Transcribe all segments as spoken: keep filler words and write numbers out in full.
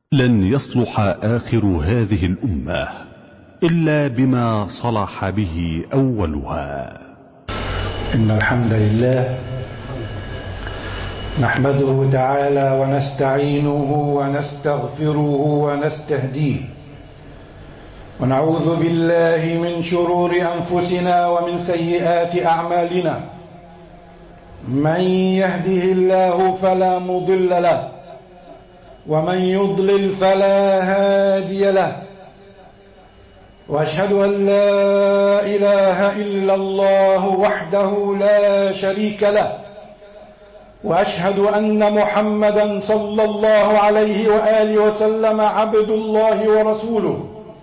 لن يصلح آخر هذه الأمة إلا بما صلح به أولها. إن الحمد لله نحمده تعالى ونستعينه ونستغفره ونستهديه، ونعوذ بالله من شرور أنفسنا ومن سيئات أعمالنا. من يهده الله فلا مضل له، ومن يضلل فلا هادي له، وأشهد أن لا إله إلا الله وحده لا شريك له، وأشهد أن محمدا صلى الله عليه وآله وسلم عبد الله ورسوله.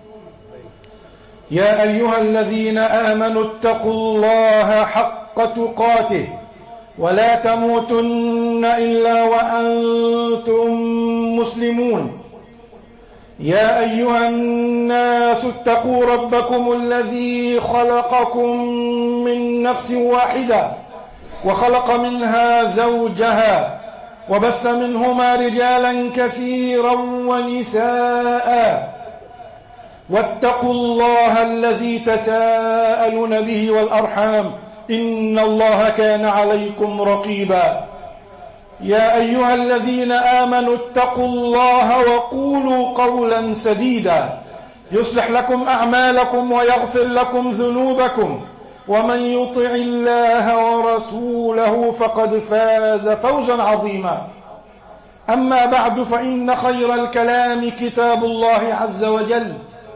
يا أيها الذين آمنوا اتقوا الله حق تقاته ولا تموتن إلا وأنتم مسلمون. يا أيها الناس اتقوا ربكم الذي خلقكم من نفس واحدة وخلق منها زوجها وبث منهما رجالا كثيرا ونساء، واتقوا الله الذي تساءلون به والأرحام إن الله كان عليكم رقيبا. يا أيها الذين آمنوا اتقوا الله وقولوا قولا سديدا يصلح لكم أعمالكم ويغفر لكم ذنوبكم، ومن يطع الله ورسوله فقد فاز فوزا عظيما. أما بعد، فإن خير الكلام كتاب الله عز وجل،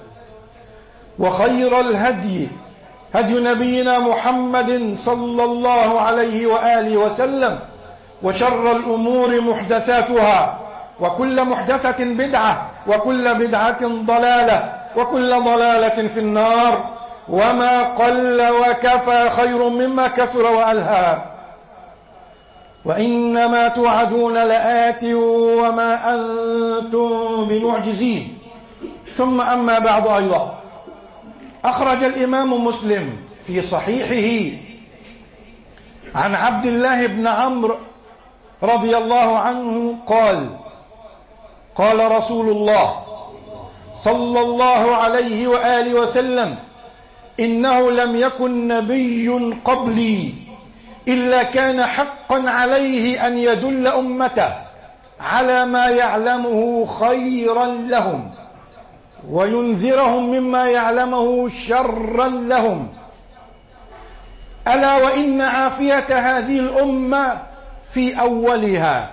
وخير الهدي هدي نبينا محمد صلى الله عليه وآله وسلم، وشر الأمور محدثاتها، وكل محدثة بدعة، وكل بدعة ضلالة، وكل ضلالة في النار. وما قل وكفى خير مما كثر وألهى. وإنما توعدون لآت وما أنتم بمعجزين. ثم أما بعد، أيضا أخرج الإمام مسلم في صحيحه عن عبد الله بن عمرو رضي الله عنه قال: قال رسول الله صلى الله عليه وآله وسلم: إنه لم يكن نبي قبلي إلا كان حقا عليه أن يدل أمته على ما يعلمه خيرا لهم وينذرهم مما يعلمه شرا لهم. ألا وإن عافية هذه الأمة في أولها،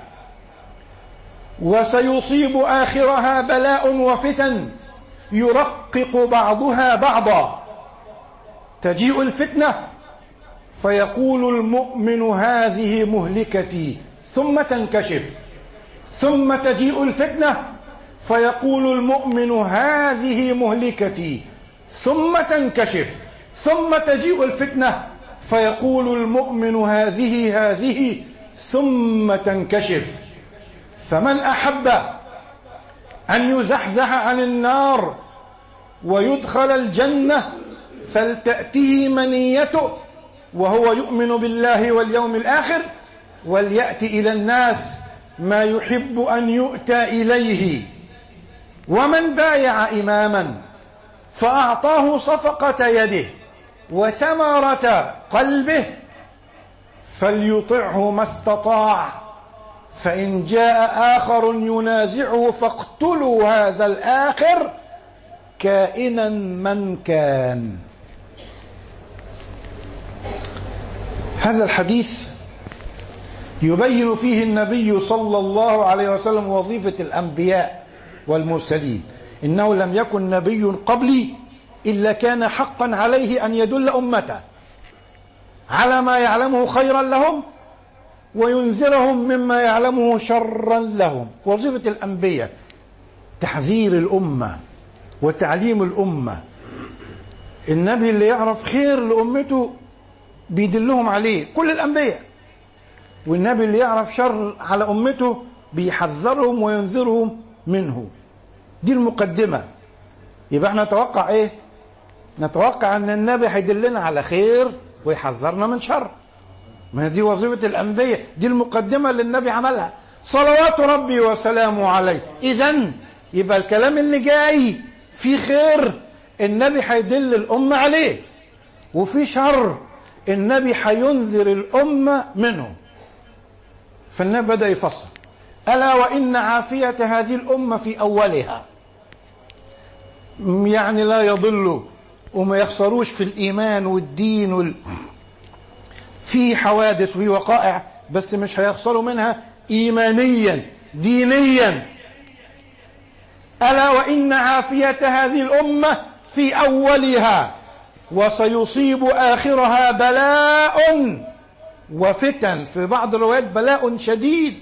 وسيصيب آخرها بلاء وفتن يرقق بعضها بعضا. تجيء الفتنة فيقول المؤمن هذه مهلكتي، ثم تنكشف. ثم تجيء الفتنة فيقول المؤمن هذه مهلكتي، ثم تنكشف. ثم تجيء الفتنة فيقول المؤمن هذه هذه ثم تنكشف. فمن أحب أن يزحزح عن النار ويدخل الجنة فلتأته منيته وهو يؤمن بالله واليوم الآخر، وليأتي إلى الناس ما يحب أن يؤتى إليه. ومن بايع إماما فأعطاه صفقة يده وثمرة قلبه فليطعه ما استطاع، فإن جاء آخر ينازعه فاقتلوا هذا الآخر كائنا من كان. هذا الحديث يبين فيه النبي صلى الله عليه وسلم وظيفة الأنبياء والمرسلين. إنه لم يكن نبي قبلي إلا كان حقا عليه أن يدل أمته على ما يعلمه خيرا لهم وينذرهم مما يعلمه شرا لهم. وظيفة الأنبياء تحذير الأمة وتعليم الأمة. النبي اللي يعرف خير لأمته بيدلهم عليه، كل الأنبياء. والنبي اللي يعرف شر على أمته بيحذرهم وينذرهم منه. دي المقدمة. يبقى احنا نتوقع ايه؟ نتوقع ان النبي هيدلنا على خير ويحذرنا من شر. ما دي وظيفة الأنبياء، دي المقدمة اللي النبي عملها صلوات ربي وسلامه عليه. إذن يبقى الكلام اللي جاي في خير النبي هيدل الأمة عليه، وفي شر النبي هينذر الأمة منه. فالنبي بدأ يفصل: ألا وإن عافية هذه الأمة في أولها، يعني لا يضلوا وما يخسروش في الإيمان والدين وال... في حوادث وفي وقائع، بس مش هيخسروا منها إيمانيا دينيا. ألا وإن عافية هذه الأمة في أولها وسيصيب آخرها بلاء وفتن، في بعض الروايات بلاء شديد،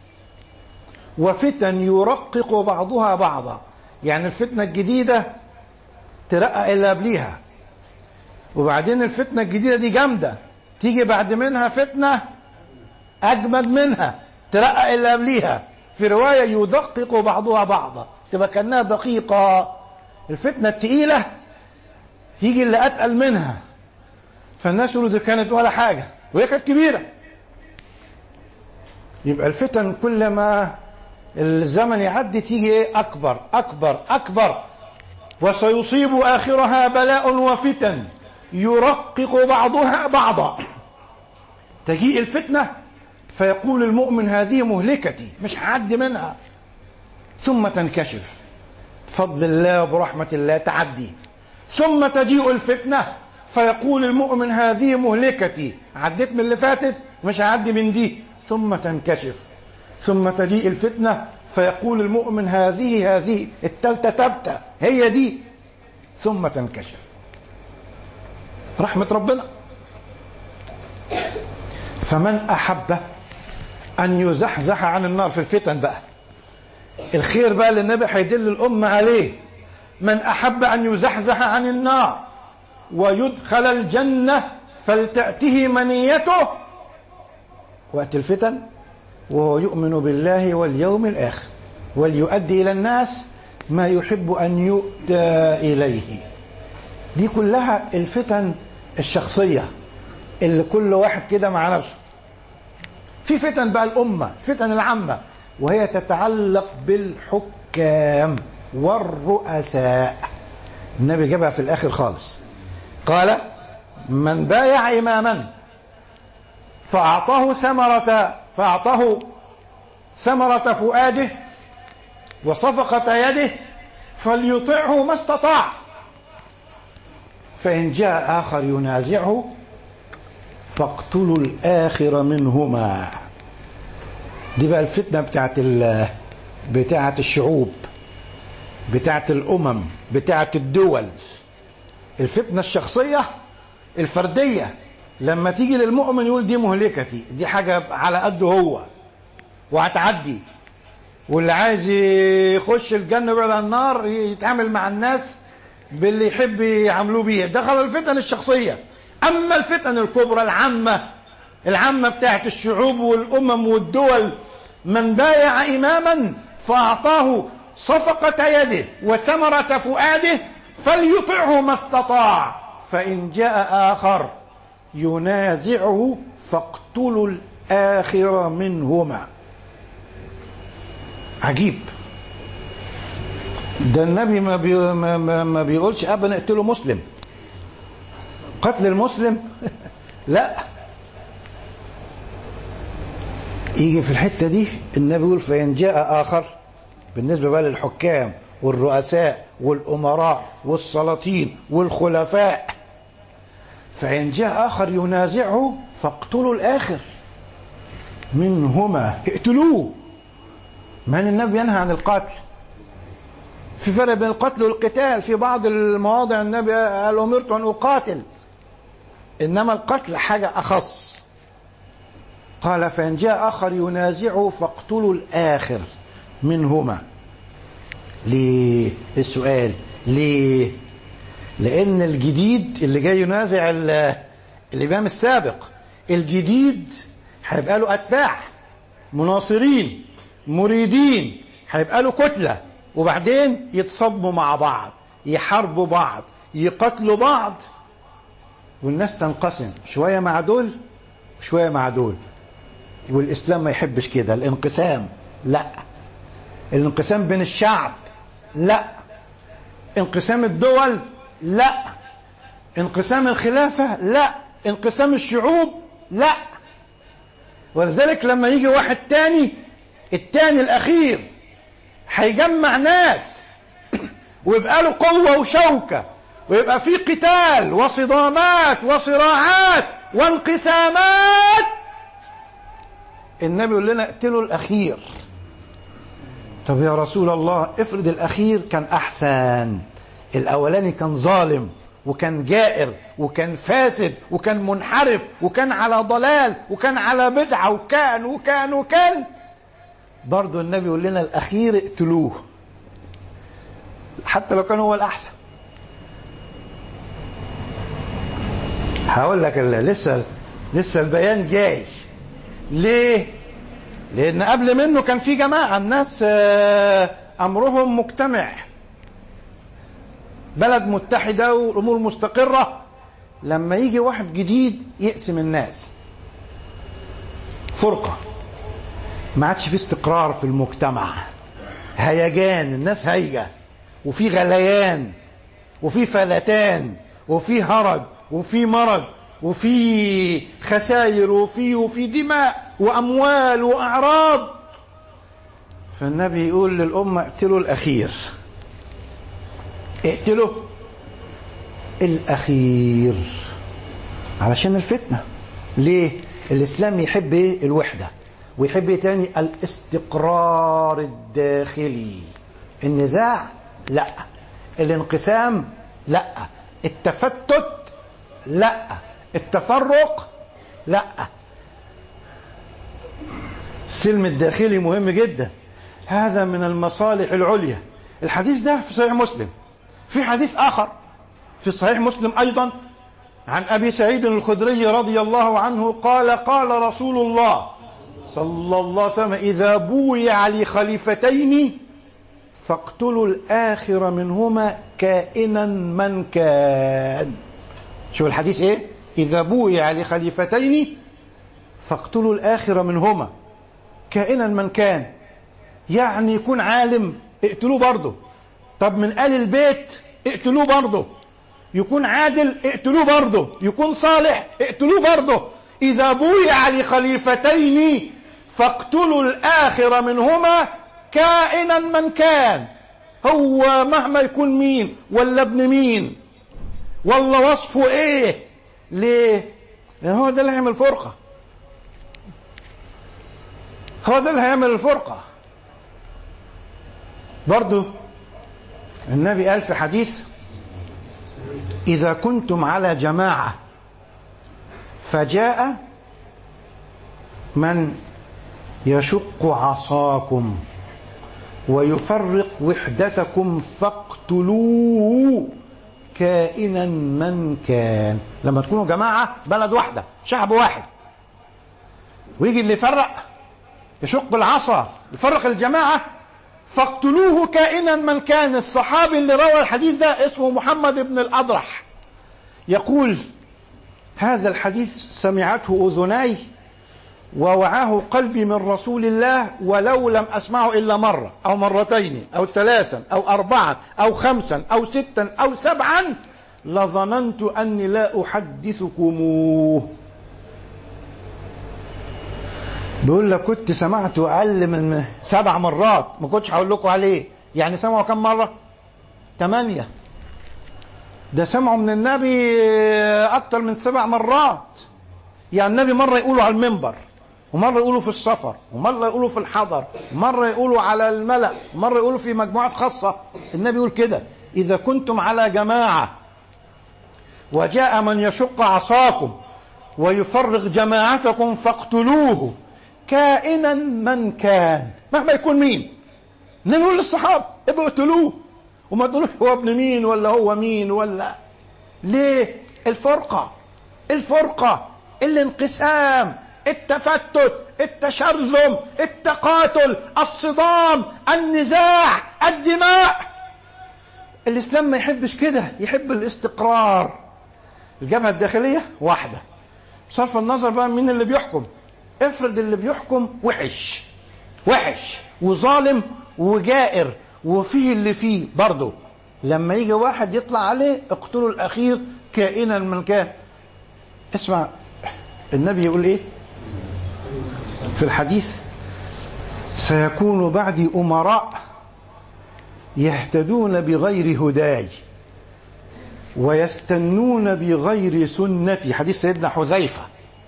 وفتن يرقق بعضها بعضا، يعني الفتنة الجديدة ترقق اللي قبليها، وبعدين الفتنة الجديدة دي جامدة تيجي بعد منها فتنة أجمد منها ترقق اللي قبليها. في رواية يدقق بعضها بعضا، تبقى كأنها دقيقة. الفتنة التقيلة يجي اللي أتقل منها، فالناس يقولوا دي كانت ولا حاجة وهي كانت كبيرة. يبقى الفتن كلما الزمن يعدي تيجي ايه؟ أكبر أكبر أكبر. وسيصيب آخرها بلاء وفتن يرقق بعضها بعضا. تجيء الفتنة فيقول المؤمن هذه مهلكتي، مش هعدي منها، ثم تنكشف بفضل الله وبرحمة الله تعدي. ثم تجيء الفتنة فيقول المؤمن هذه مهلكتي، عديت من اللي فاتت مش هعدي من دي، ثم تنكشف. ثم تجيء الفتنة فيقول المؤمن هذه هذه التالتة تبتة هي دي، ثم تنكشف. رحمة ربنا. فمن أحب أن يزحزح عن النار في الفتن بقى، الخير بقى اللي النبي هيدل الأمة عليه: من أحب أن يزحزح عن النار ويدخل الجنة فلتأته منيته وقت الفتن وهو يؤمن بالله واليوم الآخر وليؤدي إلى الناس ما يحب أن يؤتى إليه. دي كلها الفتن الشخصية اللي كل واحد كده مع نفسه. في فتن بقى الأمة، فتن العامة، وهي تتعلق بالحكام والرؤساء. النبي جابها في الآخر خالص، قال: من بايع إماما فأعطاه ثمرة فأعطاه ثمرة فؤاده وصفقة يده فليطعه ما استطاع، فإن جاء آخر ينازعه فاقتلوا الآخر منهما. دي بقى الفتنة بتاعت بتاعت الشعوب، بتاعت الأمم، بتاعت الدول. الفتنة الشخصية الفردية لما تيجي للمؤمن يقول دي مهلكتي، دي حاجة على قده هو وهتعدي، واللي عايز يخش الجنة ولا النار يتعامل مع الناس باللي يحب يعملوه بيه. دخل الفتن الشخصية. أما الفتن الكبرى العامة العامة بتاعت الشعوب والأمم والدول: من بايع إماما فأعطاه صفقة يده وثمرة فؤاده فليطعه ما استطاع، فإن جاء آخر ينازعه فاقتلوا الآخر منهما. عجيب، ده النبي ما, بي ما, ما بيقولش أبا نقتله مسلم، قتل المسلم لا. يجي في الحتة دي النبي يقول: فإن جاء آخر، بالنسبة بقى للحكام والرؤساء والأمراء والسلاطين والخلفاء: فإن جاء آخر ينازعه فاقتلوا الآخر منهما، اقتلوه. من النبي ينهى عن القتل. في فرق بين القتل والقتال. في بعض المواضع النبي قال: أمرت أن أقاتل، إنما القتل حاجة أخص. قال: فإن جاء آخر ينازعه فاقتلوا الآخر منهما. ليه؟ السؤال ليه؟ لأن الجديد اللي جاي ينازع الإمام السابق، الجديد هيبقى له أتباع مناصرين مريدين، هيبقى له كتلة، وبعدين يتصدموا مع بعض، يحاربوا بعض، يقتلوا بعض، والناس تنقسم شوية مع دول وشوية مع دول. والإسلام ما يحبش كده الانقسام، لا، الانقسام بين الشعب لا. انقسام الدول؟ لا. انقسام الخلافة؟ لا. انقسام الشعوب؟ لا. ولذلك لما يجي واحد تاني، التاني الأخير هيجمع ناس ويبقى له قوة وشوكة ويبقى في قتال وصدامات وصراعات وانقسامات، النبي يقول لنا اقتلوا الأخير. طب يا رسول الله افرض الأخير كان أحسن، الأولاني كان ظالم وكان جائر وكان فاسد وكان منحرف وكان على ضلال وكان على بدعة وكان وكان وكان برضو النبي يقول لنا الأخير اقتلوه حتى لو كان هو الأحسن. هقول لك لسه لسه البيان جاي. ليه؟ لأن قبل منه كان في جماعة الناس أمرهم مجتمع، بلد متحدة والأمور مستقرة. لما يجي واحد جديد يقسم الناس، فرقة، ما عادش في استقرار في المجتمع، هيجان، الناس هيجة وفي غليان وفي فلتان وفي هرج وفي مرض وفي خسائر وفي وفي دماء وأموال وأعراض. فالنبي يقول للأمة اقتلوا الأخير، اقتلوا الأخير علشان الفتنة. ليه؟ الإسلام يحب ايه؟ الوحدة، ويحب ايه تاني؟ الاستقرار الداخلي. النزاع لا، الانقسام لا، التفتت لا، التفرق لا. السلم الداخلي مهم جدا، هذا من المصالح العليا. الحديث ده في صحيح مسلم. في حديث آخر في صحيح مسلم أيضا عن أبي سعيد الخدري رضي الله عنه قال قال رسول الله صلى الله عليه وسلم إذا بويع لخليفتين فاقتلوا الآخر منهما كائنا من كان. شوف الحديث ايه؟ إذا بويع لخليفتين فاقتلوا الآخر منهما كائنا من كان. يعني يكون عالم اقتلوه برضه، طب من آل البيت اقتلوه برضه، يكون عادل اقتلوه برضه، يكون صالح اقتلوه برضه. إذا بويع لخليفتين فاقتلوا الآخر منهما كائنا من كان، هو مهما يكون مين ولا ابن مين ولا وصفه ايه. ليه؟ لأن هو ده اللي هيعمل الفرقة، هو ده اللي هيعمل الفرقة. برضو النبي قال في حديث إذا كنتم على جماعة فجاء من يشق عصاكم ويفرق وحدتكم فاقتلوه كائنا من كان. لما تكونوا جماعة، بلد واحدة، شعب واحد، ويجي اللي يفرق يشق العصا يفرق الجماعة فاقتلوه كائنا من كان. الصحابي اللي روى الحديث ده اسمه محمد بن الأضرح، يقول هذا الحديث سمعته أذناي ووعاه قلبي من رسول الله، ولو لم أسمعه إلا مرة أو مرتين أو ثلاثا أو أربعا أو خمسا أو ستا أو سبعا لظننت أني لا أحدثكموه. بيقول لك كنت سمعته أقل من سبع مرات ما كنتش هقول لكم عليه. يعني سمعوا كم مرة؟ ثمانية. ده سمعوا من النبي أكتر من سبع مرات. يعني النبي مرة يقولوا على المنبر، ومرة يقولوا في السفر، ومرة يقولوا في الحضر، ومرة يقولوا على الملأ، ومرة يقولوا في مجموعات خاصة. النبي يقول كده إذا كنتم على جماعة وجاء من يشق عصاكم ويفرق جماعتكم فاقتلوه كائنا من كان، مهما يكون مين. النبي يقول للصحابة ابقوا اقتلوه، وما تقولوش هو ابن مين ولا هو مين ولا. ليه؟ الفرقة، الفرقة، الانقسام، التفتت، التشرذم، التقاتل، الصدام، النزاع، الدماء. الإسلام ما يحبش كده، يحب الاستقرار. الجبهة الداخلية واحدة، بصرف النظر بقى مين اللي بيحكم. افرض اللي بيحكم وحش وحش وظالم وجائر وفيه اللي فيه برضه. لما يجي واحد يطلع عليه اقتلوا الأخير كائنا من كان. اسمع النبي يقول ايه في الحديث؟ سيكون بعدي أمراء يهتدون بغير هداي ويستنون بغير سنتي. حديث سيدنا حذيفة.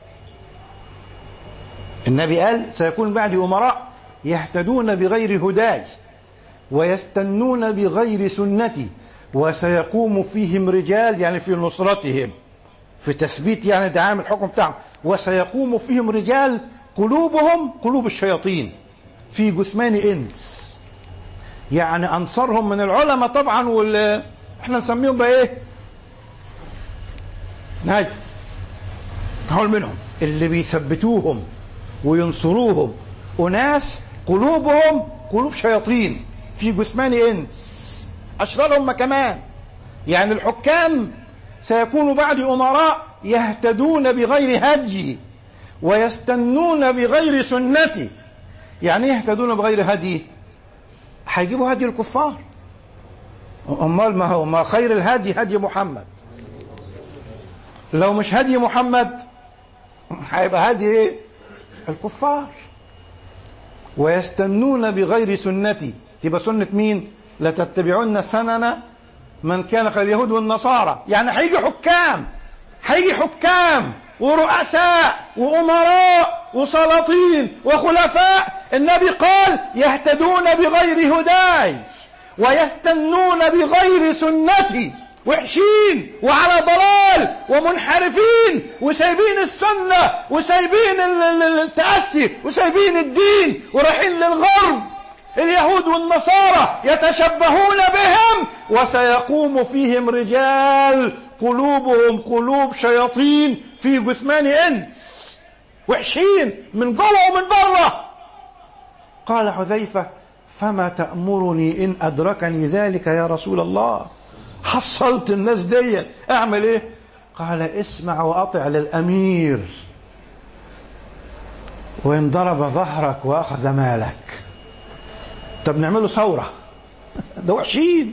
النبي قال سيكون بعدي أمراء يهتدون بغير هداي ويستنون بغير سنتي وسيقوم فيهم رجال، يعني في نصرتهم في تثبيت يعني دعام الحكم بتاعهم، وسيقوم فيهم رجال قلوبهم قلوب الشياطين في جثمان إنس. يعني أنصارهم من العلماء طبعا، وال احنا نسميهم بقى ايه؟ ناجي هقول منهم اللي بيثبتوهم وينصروهم أناس قلوبهم قلوب شياطين في جثمان إنس، أشرارهم كمان. يعني الحكام سيكون بعد أمراء يهتدون بغير هدي ويستنون بغير سنتي. يعني يهتدون بغير هدي؟ هيجيبوا هدي الكفار. أمال ما هو ما خير الهدي هدي محمد. لو مش هدي محمد هيبقى هدي ايه؟ الكفار. ويستنون بغير سنتي، تبقى سنة مين؟ لتتبعون سنن من كان كاليهود والنصارى. يعني هيجي حكام، هيجي حكام ورؤساء وأمراء وسلاطين وخلفاء، النبي قال يهتدون بغير هداي ويستنون بغير سنتي، وحشين وعلى ضلال ومنحرفين وسايبين السنة وسايبين التأسي وسايبين الدين ورايحين للغرب. اليهود والنصارى يتشبهون بهم، وسيقوم فيهم رجال قلوبهم قلوب شياطين في جثمان إنس، وحشين من جوه ومن بره. قال حذيفة فما تأمرني إن أدركني ذلك يا رسول الله؟ حصلت الناس دي أعمل إيه؟ قال اسمع وأطع للأمير وإن ضرب ظهرك وأخذ مالك. طب نعمله ثورة؟ ده وحشين،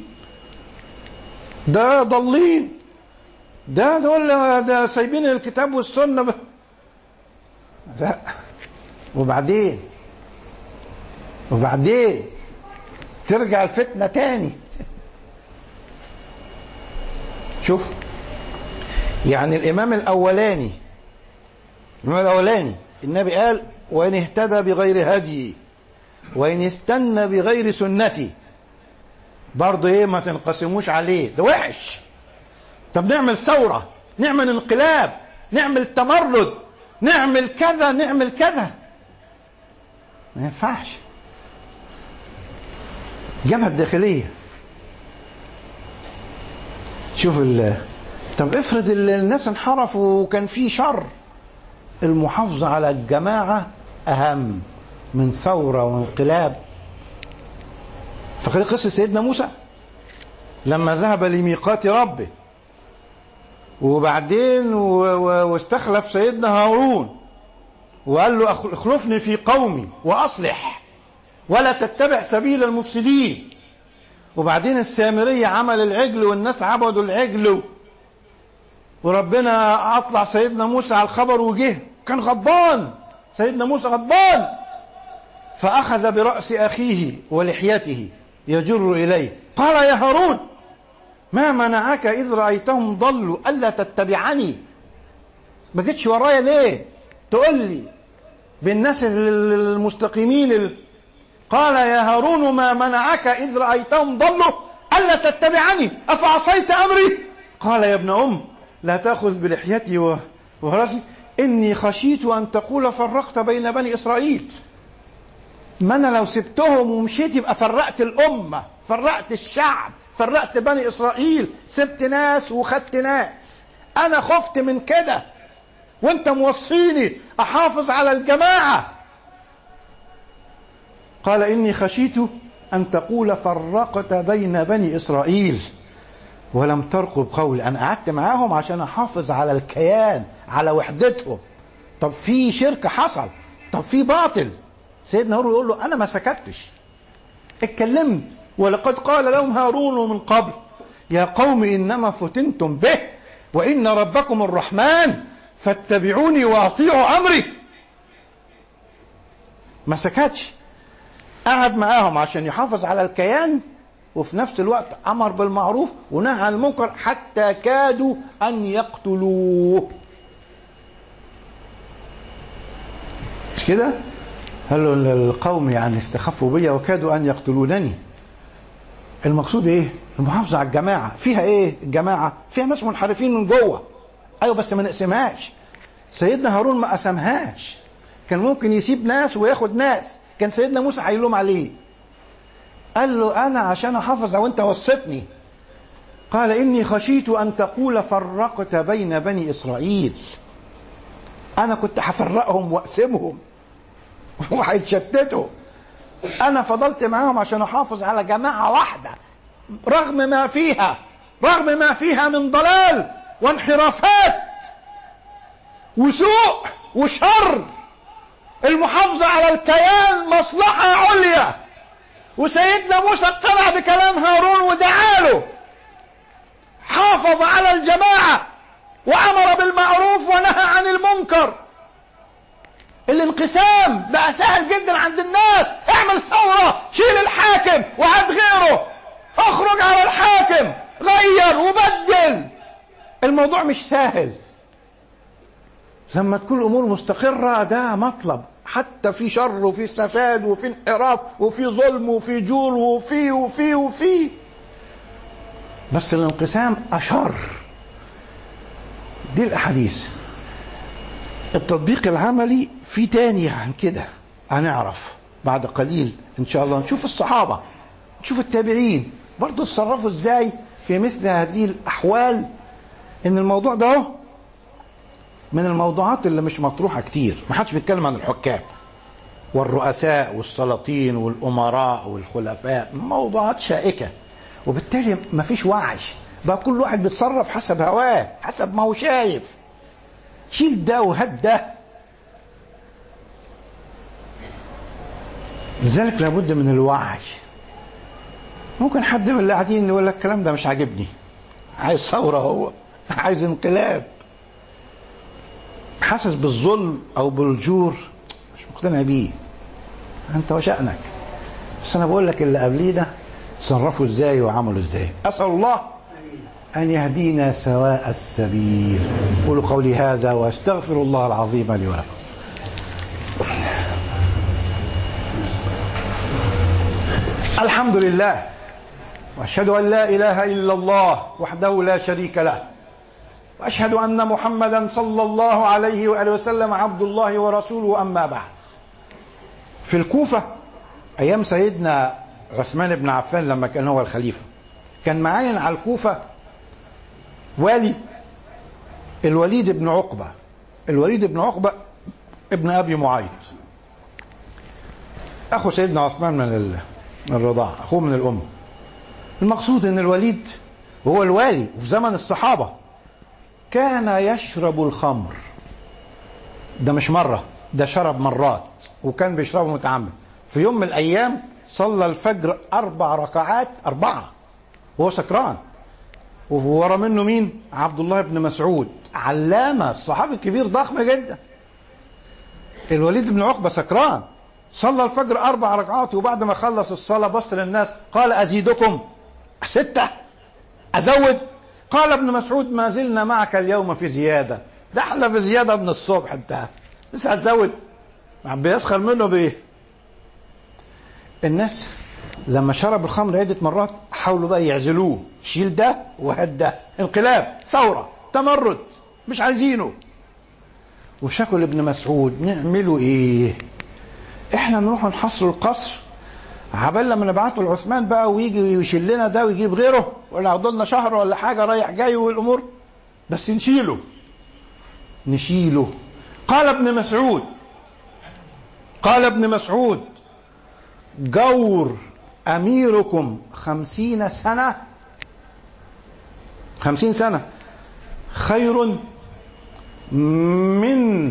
ده ضالين، ده دول ده سايبين الكتاب والسنة ب... لا. وبعدين وبعدين ترجع الفتنة تاني. شوف يعني الإمام الأولاني الإمام الأولاني النبي قال وإن اهتدى بغير هدي وإن استنى بغير سنتي، برضه ايه ما تنقسموش عليه، ده وحش. طب نعمل ثورة، نعمل انقلاب، نعمل تمرد، نعمل كذا نعمل كذا، ما ينفعش. جبهة الداخلية. شوف ال طب افرض الناس انحرفوا وكان في شر، المحافظة على الجماعة أهم من ثورة وانقلاب. فاكرين قصة سيدنا موسى لما ذهب لميقات ربه وبعدين واستخلف سيدنا هارون وقال له اخلفني في قومي وأصلح ولا تتبع سبيل المفسدين. وبعدين السامرية عمل العجل والناس عبدوا العجل، وربنا أطلع سيدنا موسى على الخبر وجه كان غضبان، سيدنا موسى غضبان، فأخذ برأس أخيه ولحيته يجر إليه قال يا هارون ما منعك إذ رأيتهم ضلوا ألا تتبعني؟ ما جيتش ورايا ليه تقول لي بالناس المستقيمين؟ قال يا هارون ما منعك إذ رأيتهم ضلوا ألا تتبعني أفعصيت أمري؟ قال يا ابن أم لا تأخذ بلحيتي ورأسي إني خشيت أن تقول فرقت بين بني إسرائيل. ما أنا لو سبتهم ومشيت يبقى فرقت الأمة، فرقت الشعب، فرقت بني إسرائيل، سبت ناس وخدت ناس. أنا خفت من كده وانت موصيني أحافظ على الجماعة. قال إني خشيت أن تقول فرقت بين بني إسرائيل ولم ترقب قولي. أنا قعدت معاهم عشان أحافظ على الكيان، على وحدتهم. طب في شرك حصل، طب في باطل. سيدنا هارون يقول له أنا ما سكتش، اتكلمت ولقد قال لهم هارون من قبل يا قوم إنما فتنتم به وإن ربكم الرحمن فاتبعوني وأطيعوا أمري. ما سكتش، قعد معاهم عشان يحافظ على الكيان، وفي نفس الوقت أمر بالمعروف ونهى عن المنكر حتى كادوا أن يقتلوه. مش كده؟ هل القوم يعني استخفوا بي وكادوا أن يقتلونني. المقصود إيه؟ المحافظة على الجماعة. فيها إيه الجماعة؟ فيها ناس منحرفين من جوه، أيوة، بس ما نقسمهاش. سيدنا هارون ما قسمهاش، كان ممكن يسيب ناس وياخد ناس. كان سيدنا موسى هيلوم عليه، قال له أنا عشان أحافظ وأنت وسطني. قال إني خشيت أن تقول فرقت بين بني إسرائيل، أنا كنت هفرقهم وأقسمهم وهيتشتتوا، أنا فضلت معاهم عشان أحافظ على جماعة واحدة رغم ما فيها رغم ما فيها من ضلال وانحرافات وسوء وشر. المحافظة على الكيان مصلحة عليا، وسيدنا موسى اقتنع بكلام هارون ودعاله، حافظ على الجماعة وأمر بالمعروف ونهى عن المنكر. الانقسام بقى سهل جدا عند الناس، اعمل ثورة، شيل الحاكم وهات غيره، اخرج على الحاكم، غير وبدل. الموضوع مش سهل. لما تكون الامور مستقرة ده مطلب، حتى في شر وفي فساد وفي انحراف وفي ظلم وفي جور وفي وفي وفي بس الانقسام أشر. دي الأحاديث. التطبيق العملي في تاني عن كده هنعرف بعد قليل إن شاء الله. نشوف الصحابة، نشوف التابعين برضو اتصرفوا ازاي في مثل هذه الأحوال. إن الموضوع ده من الموضوعات اللي مش مطروحة كتير. ما حدش بيتكلم عن الحكام والرؤساء والسلاطين والأمراء والخلفاء، موضوعات شائكة، وبالتالي ما فيش وعي بقى، كل واحد بيتصرف حسب هواه، حسب ما هو شايف، شيل ده وهات ده. لذلك لابد من الوعي. ممكن حد من اللي قاعدين يقول لك الكلام ده مش عاجبني، عايز ثورة، هو عايز انقلاب، حاسس بالظلم او بالجور، مش مقتنع بيه، انت وشأنك. بس انا بقول لك اللي قبليه ده تصرفوا ازاي وعملوا ازاي. اسال الله ان يهدينا سواء السبيل. قولوا قولي هذا واستغفر الله العظيم لي ولكم. الحمد لله، واشهد ان لا اله الا الله وحده لا شريك له، وأشهد أن محمدا صلى الله عليه وآله وسلم عبد الله ورسوله. أما بعد، في الكوفة أيام سيدنا عثمان بن عفان لما كان هو الخليفة، كان معين على الكوفة والي الوليد بن عقبة. الوليد بن عقبة ابن أبي معيط، أخو سيدنا عثمان من الرضاعة، أخوه من الأم. المقصود أن الوليد وهو الوالي في زمن الصحابة كان يشرب الخمر. ده مش مرة، ده شرب مرات، وكان بيشربه متعمد. في يوم من الأيام صلى الفجر أربع ركعات، أربعة، وهو سكران. وورا منه مين؟ عبد الله بن مسعود، علامة، الصحابي الكبير ضخم جدا. الوليد بن عقبة سكران، صلى الفجر أربع ركعات، وبعد ما خلص الصلاة بص للناس قال أزيدكم؟ ستة؟ أزود؟ قال ابن مسعود ما زلنا معك اليوم في زيادة. ده احنا في زيادة من الصبح، انت لسه هتزود؟ بيسخر منه بايه؟ الناس لما شرب الخمر عدة مرات حاولوا بقى يعزلوه، شيل ده وهات ده، انقلاب، ثورة، تمرد، مش عايزينه. وشكوا لابن مسعود نعملوا ايه؟ احنا نروح نحصروا القصر عبال لما نبعته لعثمان بقى ويجي ويشيل لنا ده ويجيب غيره، ولا عضلنا شهر ولا حاجة رايح جاي والأمور، بس نشيله نشيله. قال ابن مسعود قال ابن مسعود جور أميركم خمسين سنة خمسين سنة خير من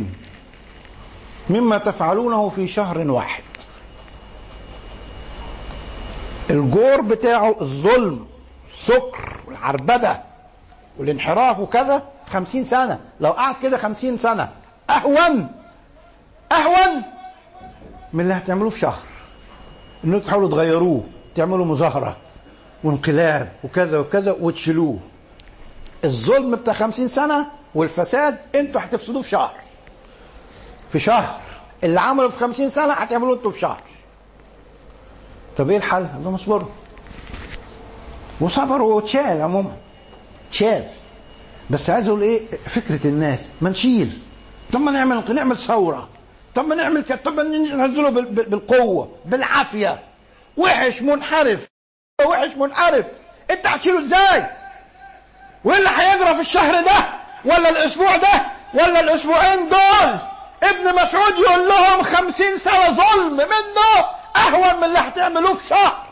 مما تفعلونه في شهر واحد. الجور بتاعه الظلم، السكر والعربدة والانحراف وكذا خمسين سنة. لو قعد كده خمسين سنة أهون أهون من اللي هتعملوه في شهر، إنه تحاولوا تغيروه، تعملوا مظاهرة وانقلاب وكذا وكذا وتشيلوه. الظلم بتاع خمسين سنة والفساد انتوا هتفسدوه في شهر. في شهر اللي عملوا في خمسين سنة هتعملوه انتوا في شهر. طب ايه الحل؟ الله اصبروا. وصبروا وتشال عموما تشال. بس عايز اقول ايه فكرة الناس، ما نشيل. طب ما نعمل نعمل ثورة، طب ما نعمل كده، طب ما ننزله بالقوة بالعافية. وحش منحرف وحش منحرف، انت هتشيله ازاي؟ وايه اللي هيجرى في الشهر ده ولا الاسبوع ده ولا الاسبوعين دول؟ ابن مسعود يقول لهم خمسين سنة ظلم منه اهون من اللي هتعملوه في شهر.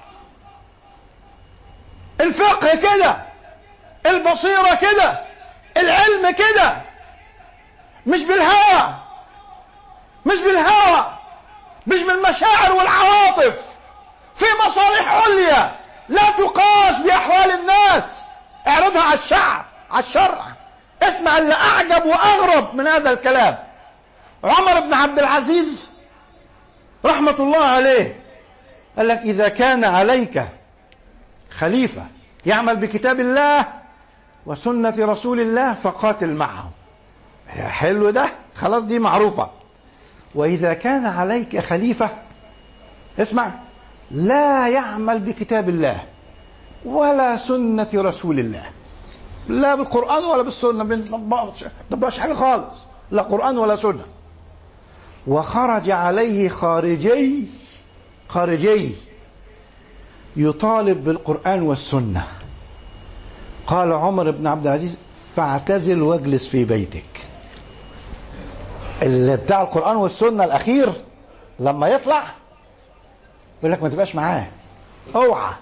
الفقه كده، البصيرة كده، العلم كده، مش بالهوى مش بالهوى مش بالمشاعر والعواطف، في مصالح عليا لا تقاس بأحوال الناس. اعرضها على الشعب على الشرع. اسمع اللي أعجب وأغرب من هذا الكلام. عمر بن عبد العزيز رحمة الله عليه قال لك إذا كان عليك خليفة يعمل بكتاب الله وسنة رسول الله فقاتل معه. حلو ده، خلاص دي معروفة. وإذا كان عليك خليفة اسمع لا يعمل بكتاب الله ولا سنة رسول الله، لا بالقرآن ولا بالسنة، ما بنطبقش حاجة خالص، لا قرآن ولا سنة. وخرج عليه خارجي خارجي يطالب بالقرآن والسنة، قال عمر بن عبد العزيز فاعتزل واجلس في بيتك. اللي بتاع القرآن والسنة الأخير لما يطلع يقول لك ما تبقاش معاه، اوعى.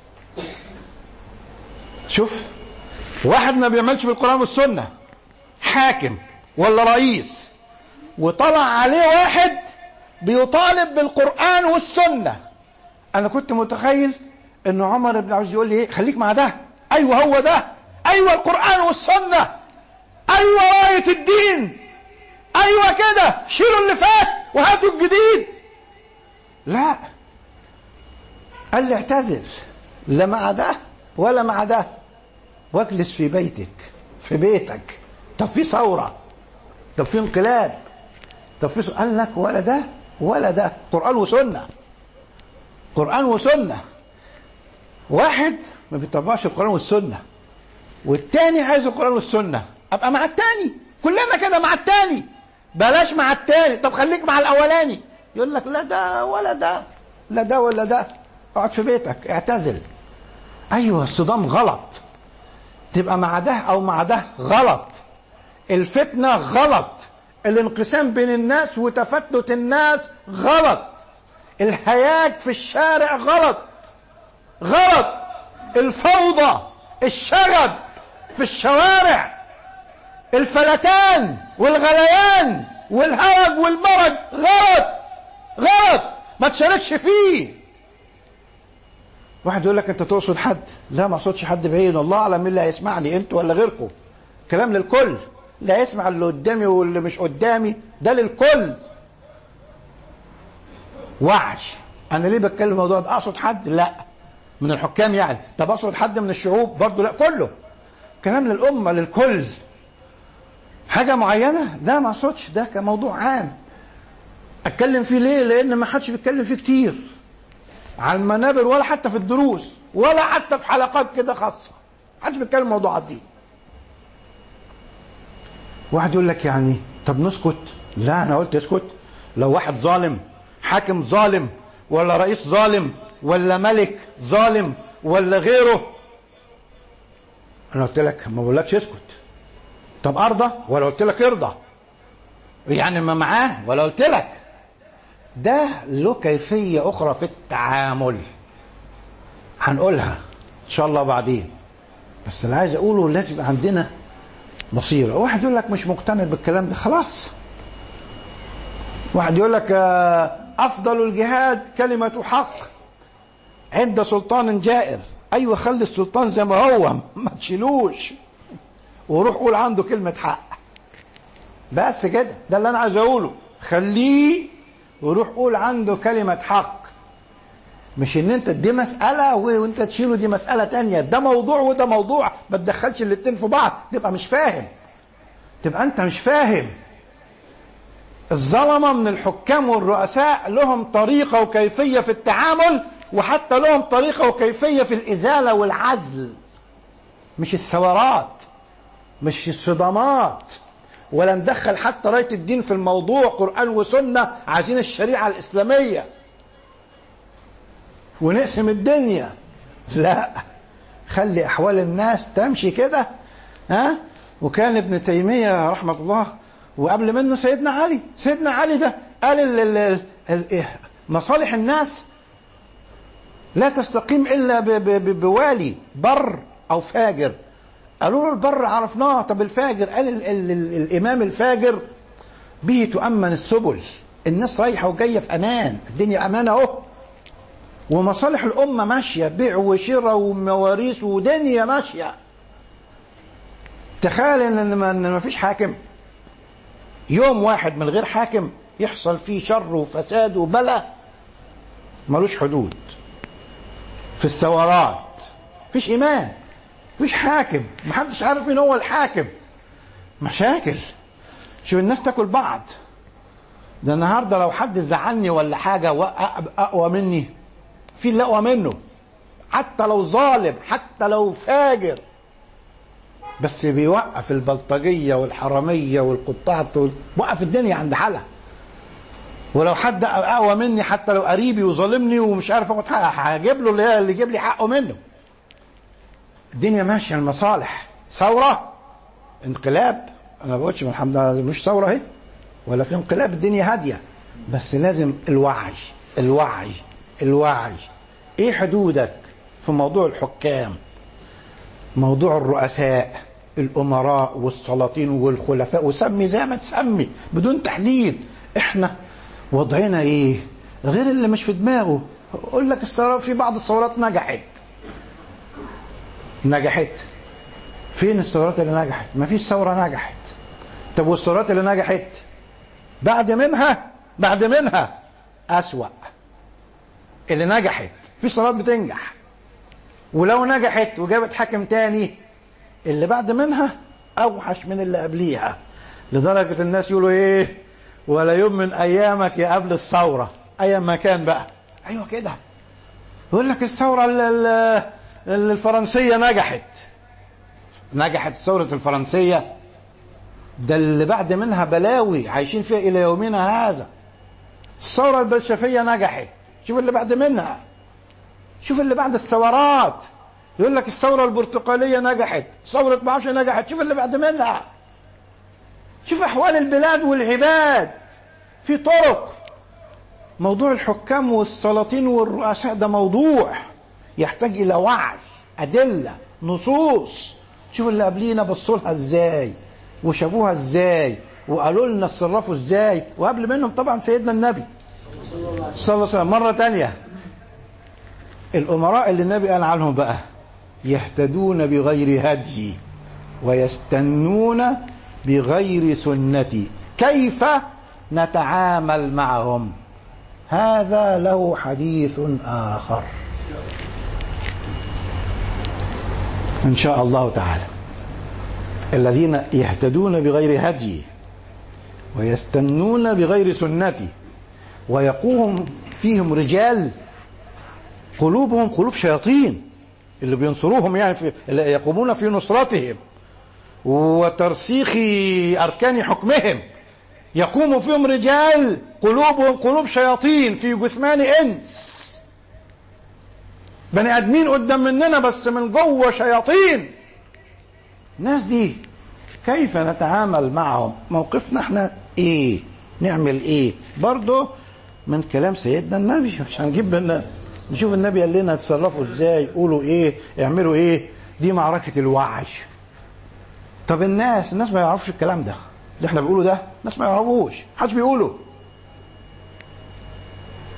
شوف واحد ما بيعملش بالقرآن والسنة، حاكم ولا رئيس، وطلع عليه واحد بيطالب بالقرآن والسنة. أنا كنت متخيل إنه عمر بن عبد يقول لي إيه خليك مع ده، أيوه هو ده، أيوه القرآن والسنة، أيوه راية الدين، أيوه كده شيلوا اللي فات وهاتوا الجديد. لا، قال لي اعتزل، لا مع ده ولا مع ده، واجلس في بيتك في بيتك. طب في ثورة، طب في انقلاب، طب في، قال لك ولا ده ولا ده، قرآن وسنة قرآن وسنة. واحد ما بيطبقش القرآن والسنة والتاني عايز القرآن والسنة، ابقى مع التاني، كلنا كده مع التاني، بلاش مع التاني. طب خليك مع الاولاني، يقول لك لا ده ولا ده، لا ده ولا ده، اقعد في بيتك اعتزل. ايوه الصدام غلط، تبقى مع ده او مع ده غلط، الفتنة غلط، الانقسام بين الناس وتفتت الناس غلط، الهياج في الشارع غلط غلط، الفوضى الشغب في الشوارع، الفلتان والغليان والهرج والمرج غلط غلط، ما تشاركش فيه. واحد يقول لك انت تقصد حد، لا ما اقصدش حد بعيد، الله اعلم مين اللي هيسمعني، انتوا ولا غيركم. كلام للكل، لا يسمع اللي قدامي واللي مش قدامي، ده للكل. وعي. انا ليه بتكلم الموضوع ده؟ اقصد حد؟ لا من الحكام يعني. طب اقصد حد من الشعوب برضو؟ لا، كله كلام للامه للكل. حاجه معينه لا ما اقصدش، ده كموضوع عام اتكلم فيه. ليه؟ لان ما حدش بيتكلم فيه كتير على المنابر ولا حتى في الدروس ولا حتى في حلقات كده خاصه، ما حدش بيتكلم موضوع الدين. واحد يقول لك يعني طب نسكت؟ لا انا قلت اسكت. لو واحد ظالم، حاكم ظالم ولا رئيس ظالم ولا ملك ظالم ولا غيره، انا قلت لك ما بقولكش اسكت. طب ارضى ولا قلت لك ارضى؟ يعني ما معاه ولا قلت لك؟ ده له كيفية اخرى في التعامل هنقولها ان شاء الله بعدين، بس اللي عايز اقوله لازم يبقى عندنا بصيرة. واحد يقول لك مش مقتنع بالكلام ده، خلاص. واحد يقول لك افضل الجهاد كلمة حق، عند سلطان جائر. ايوه خلي السلطان زي ما هو، ما تشيلوش، وروح قول عنده كلمة حق. بس كده، ده اللي انا عايز اقوله. خليه وروح قول عنده كلمة حق، مش ان انت دي مسألة وانت تشيله دي مسألة تانية. ده موضوع وده موضوع، ما تدخلش الاتنين في بعض، تبقى مش فاهم، تبقى انت مش فاهم. الظلمة من الحكام والرؤساء لهم طريقة وكيفية في التعامل، وحتى لهم طريقة وكيفية في الإزالة والعزل، مش الثورات، مش الصدامات، ولا ندخل حتى راية الدين في الموضوع. قرآن وسنة، عايزين الشريعة الإسلامية ونقسم الدنيا. لا، خلي أحوال الناس تمشي كده. ها؟ وكان ابن تيمية رحمة الله، وقبل منه سيدنا علي. سيدنا علي ده قال ال ال ال مصالح الناس لا تستقيم إلا بوالي بر أو فاجر. قالوا له البر عرفناه، طب الفاجر؟ قال ال ال ال الإمام الفاجر به تؤمن السبل، الناس رايحة وجاية في أمان، الدنيا أمان أهو، ومصالح الأمة ماشية، بيع وشراء ومواريث ودنيا ماشية. تخيل إن ما فيش حاكم، يوم واحد من غير حاكم يحصل فيه شر وفساد وبلاء ملوش حدود. في الثورات فيش إيمان، فيش حاكم، محدش عارف مين هو الحاكم، مشاكل. شو الناس تاكل بعض. ده النهارده لو حد زعلني ولا حاجة أقوى مني، في اللي أقوى منه، حتى لو ظالم، حتى لو فاجر، بس بيوقف البلطجية والحرامية والقطاع، وقف الدنيا عند حالها. ولو حد أقوى مني، حتى لو قريبي وظالمني ومش عارف اخد حقه، هجيب له اللي, اللي يجيب لي حقه منه. الدنيا ماشية المصالح. ثورة، انقلاب، انا ما بقولش الحمد لله مش ثورة اهي ولا في انقلاب، الدنيا هادية، بس لازم الوعي الوعي الوعي. ايه حدودك في موضوع الحكام، موضوع الرؤساء، الامراء والسلاطين والخلفاء، وسمي زي ما تسمي بدون تحديد. احنا وضعنا ايه غير اللي مش في دماغه. اقول لك الثورات، في بعض الثورات نجحت نجحت فين الثورات اللي نجحت؟ ما فيش ثورة نجحت. طب والثورات اللي نجحت بعد منها بعد منها أسوأ. اللي نجحت في ثورات بتنجح، ولو نجحت وجابت حاكم تاني اللي بعد منها أوحش من اللي قبليها، لدرجة الناس يقولوا ايه، ولا يوم من ايامك يا قبل الثورة، ايام ما كان بقى. ايوه كده، يقول لك الثورة الفرنسية نجحت نجحت الثورة الفرنسية، ده اللي بعد منها بلاوي عايشين فيها الى يومنا هذا. الثورة البلشفية نجحت، شوف اللي بعد منها، شوف اللي بعد الثورات. يقول لك الثورة البرتقالية نجحت، ثورة معرفش نجحت، شوف اللي بعد منها. شوف احوال البلاد والعباد في طرق. موضوع الحكام والسلاطين والرؤساء ده موضوع يحتاج الى وعي، ادله، نصوص. شوف اللي قبلينا بصوا لها ازاي وشافوها ازاي وقالوا لنا اتصرفوا ازاي، وقبل منهم طبعا سيدنا النبي صلى الله عليه وسلم. مره تانية الامراء اللي النبي قال عنهم بقى يهتدون بغير هدي ويستنون بغير سنتي، كيف نتعامل معهم؟ هذا له حديث آخر إن شاء الله تعالى. الذين يهتدون بغير هدي ويستنون بغير سنتي ويقوم فيهم رجال قلوبهم قلوب شياطين، اللي بينصروهم يعني في اللي يقومون في نصرتهم وترسيخ أركان حكمهم. يقوم فيهم رجال قلوبهم قلوب شياطين في جثمان إنس، بني آدمين قدام مننا بس من جوه شياطين. الناس دي كيف نتعامل معهم؟ موقفنا احنا ايه؟ نعمل ايه؟ برضو من كلام سيدنا النبي، مش هنجيب لنا نشوف النبي قال لنا تصرفوا ازاي، قولوا ايه، اعملوا ايه. دي معركة الوعي. طب الناس الناس ما يعرفوش الكلام ده اللي احنا بنقوله ده، الناس ما يعرفوش، محدش بيقوله.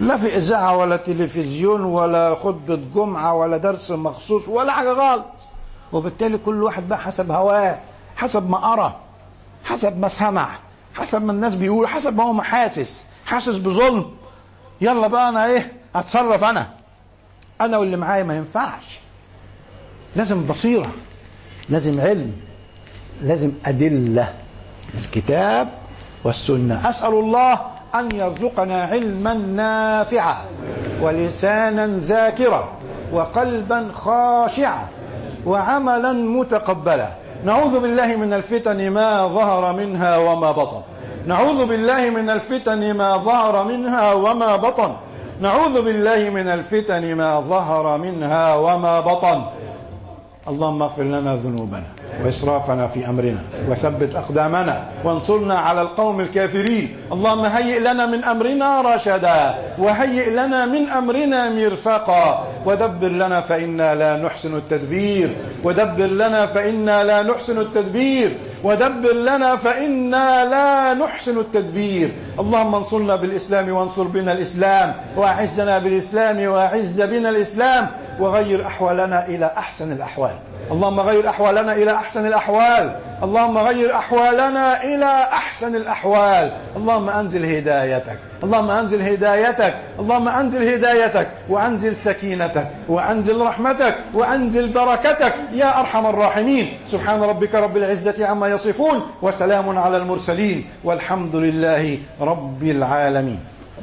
لا في إذاعة ولا تلفزيون ولا خطبة جمعة ولا درس مخصوص ولا حاجة خالص. وبالتالي كل واحد بقى حسب هواه، حسب ما أرى، حسب ما سمع، حسب ما الناس بيقول، حسب ما هو محاسس، حاسس بظلم. يلا بقى أنا إيه أتصرف، أنا أنا واللي معايا. ما ينفعش. لازم بصيرة، لازم علم، لازم أدلة، الكتاب والسنة. أسأل الله أن يرزقنا علما نافعا ولسانا ذاكرا وقلبا خاشعا وعملا متقبلا. نعوذ بالله من الفتن ما ظهر منها وما بطن. نعوذ بالله من الفتن ما ظهر منها وما بطن. نعوذ بالله من الفتن ما ظهر منها وما بطن. اللهم اغفر لنا ذنوبنا وإسرافنا في أمرنا وثبت أقدامنا وانصرنا على القوم الكافرين. اللهم هيئ لنا من أمرنا رشدا وهيئ لنا من أمرنا مرفقا ودبر لنا فإنا لا نحسن التدبير ودبر لنا فإنا لا نحسن التدبير ودبر لنا فإنا لا نحسن التدبير. اللهم انصرنا بالإسلام وانصر بنا الإسلام وأعزنا بالإسلام وأعز بنا الإسلام وغير أحوالنا إلى أحسن الأحوال. اللهم غير أحوالنا إلى أحسن الأحوال. اللهم غير أحوالنا إلى أحسن الأحوال. اللهم أنزل هدايتك، اللهم أنزل هدايتك، اللهم أنزل هدايتك وأنزل سكينتك وأنزل رحمتك وأنزل بركتك يا أرحم الراحمين. سبحان ربك رب العزة عما يصفون وسلام على المرسلين والحمد لله رب العالمين.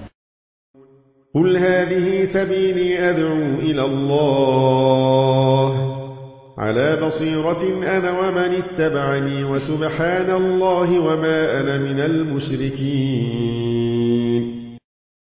قل هذه سبيلي أدعو إلى الله على بصيرة أنا ومن اتبعني وسبحان الله وما أنا من المشركين.